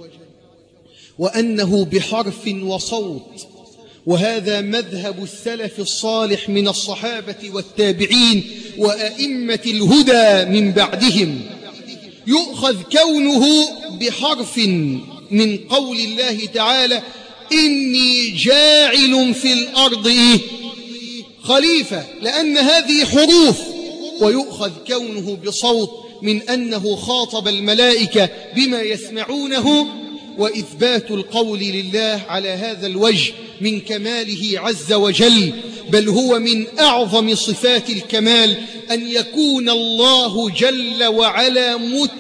وأنه بحرف وصوت، وهذا مذهب السلف الصالح من الصحابة والتابعين وأئمة الهدى من بعدهم. يؤخذ كونه بحرف من قول الله تعالى إني جاعل في الأرض خليفة، لأن هذه حروف. ويؤخذ كونه بصوت من أنه خاطب الملائكة بما يسمعونه. وإثبات القول لله على هذا الوجه من كماله عز وجل، بل هو من أعظم صفات الكمال أن يكون الله جل وعلا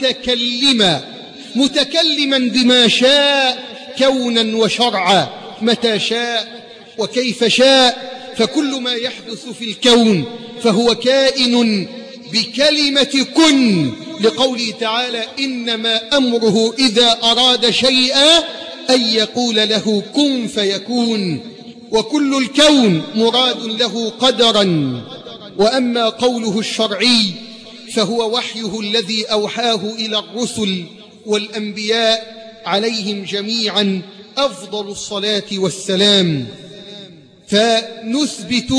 متكلما بما شاء كونا وشرعا، متى شاء وكيف شاء. فكل ما يحدث في الكون فهو كائن بكلمة كن، لقوله تعالى إنما أمره إذا أراد شيئا أن يقول له كن فيكون. وكل الكون مراد له قدرا. وأما قوله الشرعي فهو وحيه الذي أوحاه إلى الرسل والأنبياء عليهم جميعا أفضل الصلاة والسلام. فنثبت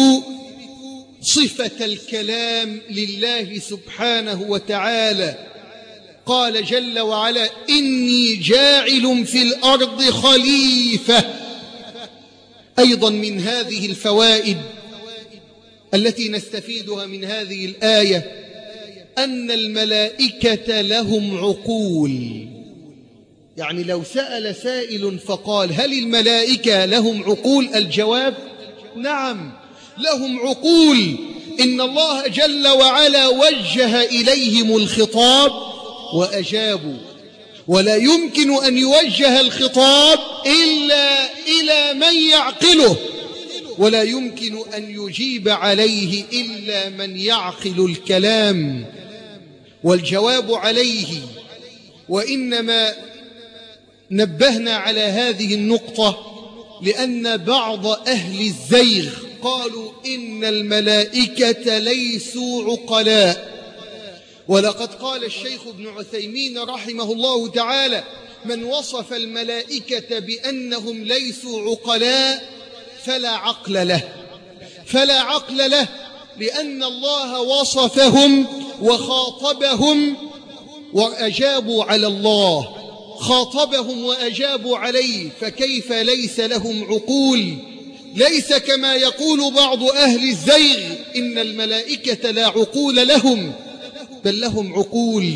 صفة الكلام لله سبحانه وتعالى. قال جل وعلا إني جاعل في الأرض خليفة. أيضا من هذه الفوائد التي نستفيدها من هذه الآية أن الملائكة لهم عقول. يعني لو سأل سائل فقال هل الملائكة لهم عقول؟ الجواب نعم لهم عقول. إن الله جل وعلا وجه إليهم الخطاب وأجابوا، ولا يمكن أن يوجه الخطاب إلا إلى من يعقله، ولا يمكن أن يجيب عليه إلا من يعقل الكلام. والجواب عليه، وإنما نبهنا على هذه النقطة لأن بعض أهل الزيغ قالوا إن الملائكة ليسوا عقلاء. ولقد قال الشيخ ابن عثيمين رحمه الله تعالى من وصف الملائكة بأنهم ليسوا عقلاء فلا عقل له، فلا عقل له، لأن الله وصفهم وخاطبهم وأجابوا على الله، خاطبهم وأجابوا عليه، فكيف ليس لهم عقول؟ ليس كما يقول بعض أهل الزيغ إن الملائكة لا عقول لهم، بل لهم عقول.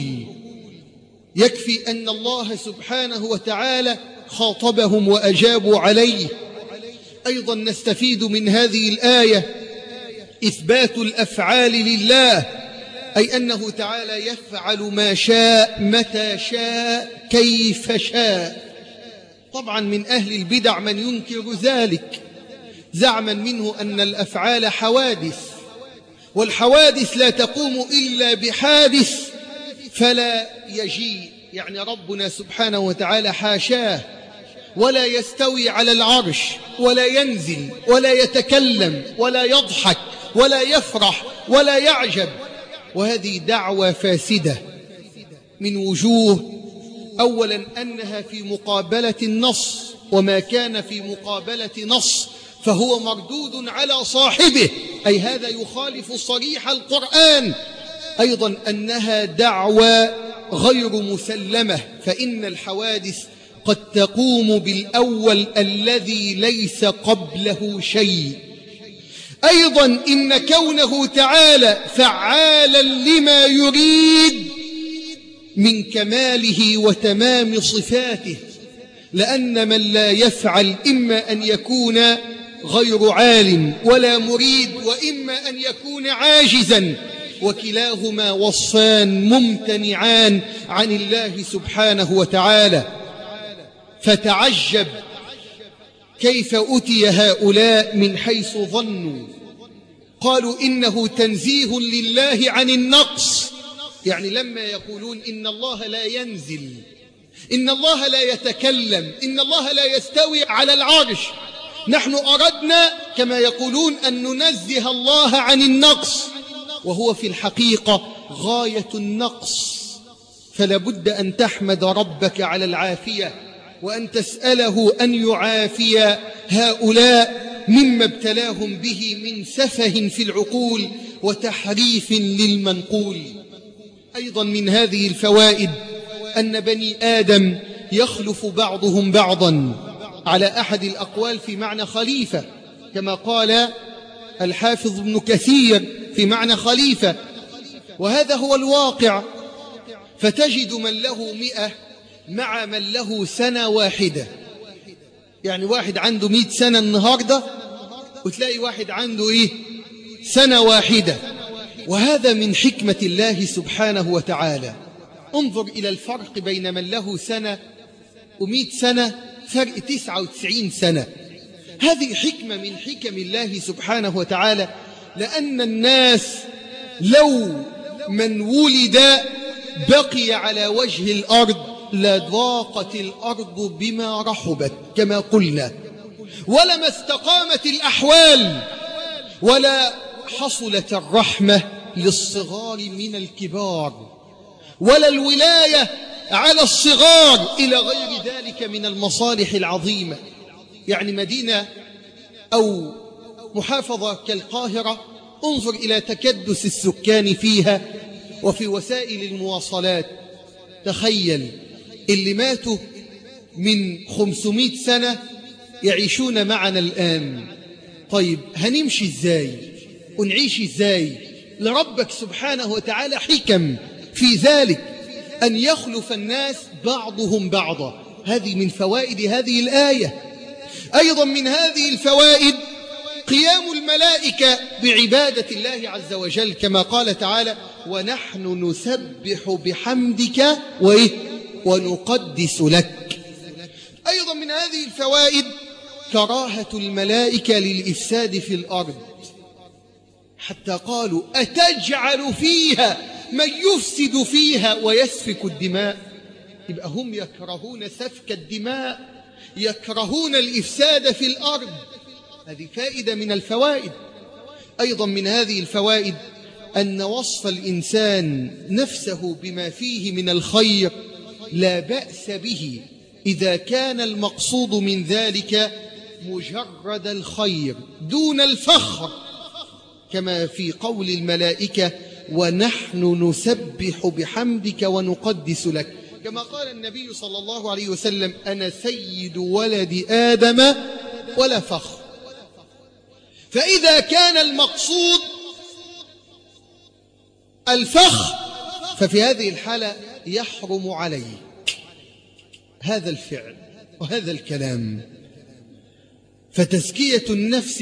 يكفي أن الله سبحانه وتعالى خاطبهم وأجابوا عليه. أيضا نستفيد من هذه الآية إثبات الأفعال لله، أي أنه تعالى يفعل ما شاء متى شاء كيف شاء. طبعا من أهل البدع من ينكر ذلك زعما منه أن الأفعال حوادث، والحوادث لا تقوم إلا بحادث فلا يجيء. يعني ربنا سبحانه وتعالى حاشاه ولا يستوي على العرش ولا ينزل ولا يتكلم ولا يضحك ولا يفرح ولا يعجب. وهذه دعوة فاسدة من وجوه. أولا أنها في مقابلة النص، وما كان في مقابلة نص فهو مردود على صاحبه، أي هذا يخالف صريح القرآن. أيضا أنها دعوة غير مسلمة، فإن الحوادث قد تقوم بالأول الذي ليس قبله شيء. أيضا إن كونه تعالى فعالا لما يريد من كماله وتمام صفاته، لأن من لا يفعل إما أن يكون غير عالم ولا مريد، وإما أن يكون عاجزا، وكلاهما وصفان ممتنعان عن الله سبحانه وتعالى. فتعجب كيف أتي هؤلاء من حيث ظنوا، قالوا إنه تنزيه لله عن النقص. يعني لما يقولون إن الله لا ينزل، إن الله لا يتكلم، إن الله لا يستوي على العرش، نحن أردنا كما يقولون أن ننزه الله عن النقص، وهو في الحقيقة غاية النقص. فلا بد أن تحمد ربك على العافية، وأن تسأله أن يعافي هؤلاء مما ابتلاهم به من سفه في العقول وتحريف للمنقول. أيضا من هذه الفوائد أن بني آدم يخلف بعضهم بعضا على أحد الأقوال في معنى خليفة، كما قال الحافظ ابن كثير في معنى خليفة، وهذا هو الواقع. فتجد من له 100 مع من له سنة واحدة. يعني واحد عنده 100 سنة النهاردة، وتلاقي واحد عنده سنة واحدة. وهذا من حكمة الله سبحانه وتعالى. انظر إلى الفرق بين من له سنة و100 سنة، فرق 99 سنة. هذه حكمة من حكم الله سبحانه وتعالى، لأن الناس لو من ولد بقي على وجه الأرض لضاقت الأرض بما رحبت كما قلنا، ولما استقامت الأحوال، ولا حصلت الرحمة للصغار من الكبار، ولا الولاية على الصغار، إلى غير ذلك من المصالح العظيمة. يعني مدينة أو محافظة كالقاهرة، انظر إلى تكدس السكان فيها وفي وسائل المواصلات. تخيل اللي ماتوا من 500 سنة يعيشون معنا الآن. طيب هنمشي إزاي ونعيش إزاي؟ لربك سبحانه وتعالى حكم في ذلك، أن يخلف الناس بعضهم بعضا. هذه من فوائد هذه الآية. أيضا من هذه الفوائد قيام الملائكة بعبادة الله عز وجل، كما قال تعالى: ونحن نسبح بحمدك ونقدس لك. أيضا من هذه الفوائد كراهة الملائكة للإفساد في الأرض، حتى قالوا: أتجعل فيها من يفسد فيها ويسفك الدماء. يبقى هم يكرهون سفك الدماء، يكرهون الإفساد في الأرض. هذه فائدة من الفوائد. أيضا من هذه الفوائد أن وصف الإنسان نفسه بما فيه من الخير لا بأس به إذا كان المقصود من ذلك مجرد الخير دون الفخر، كما في قول الملائكة: ونحن نسبح بحمدك ونقدس لك، كما قال النبي صلى الله عليه وسلم: أنا سيد ولد آدم ولا فخر. فإذا كان المقصود الفخر ففي هذه الحالة يحرم عليه هذا الفعل وهذا الكلام. فتزكية النفس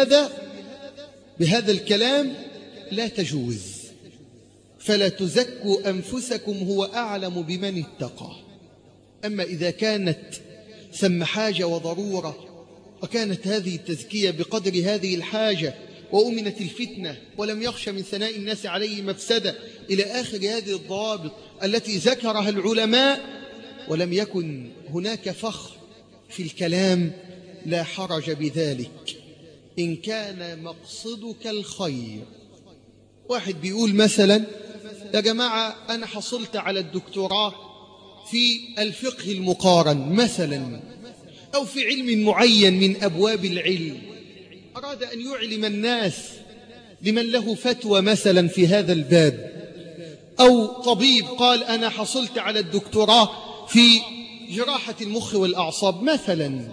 بهذا الكلام لا تجوز. فلا تزكوا أنفسكم هو أعلم بمن اتقى. أما إذا كانت ثم حاجة وضرورة وكانت هذه التزكية بقدر هذه الحاجة وأمنت الفتنة ولم يخش من ثناء الناس عليه مفسدة إلى آخر هذه الضوابط التي ذكرها العلماء، ولم يكن هناك فخر في الكلام، لا حرج بذلك إن كان مقصدك الخير. واحد بيقول مثلا: يا جماعة أنا حصلت على الدكتوراه في الفقه المقارن مثلا، أو في علم معين من أبواب العلم، أراد أن يعلم الناس لمن له فتوى مثلا في هذا الباب، أو طبيب قال: أنا حصلت على الدكتوراه في جراحة المخ والأعصاب مثلا.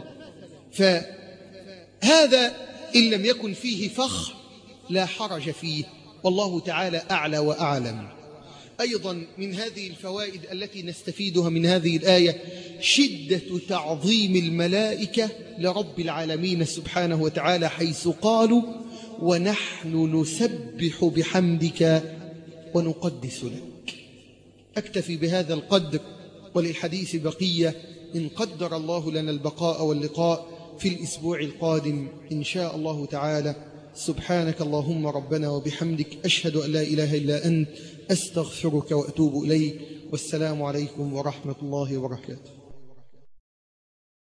فهذا إن لم يكن فيه فخر لا حرج فيه، والله تعالى أعلى وأعلم. أيضا من هذه الفوائد التي نستفيدها من هذه الآية شدة تعظيم الملائكة لرب العالمين سبحانه وتعالى، حيث قالوا: ونحن نسبح بحمدك ونقدس لك. أكتفي بهذا القدر، وللحديث بقية إن قدر الله لنا البقاء واللقاء في الأسبوع القادم إن شاء الله تعالى. سبحانك اللهم ربنا وبحمدك، أشهد أن لا إله إلا أنت، أستغفرك وأتوب إليك. والسلام عليكم ورحمة الله وبركاته.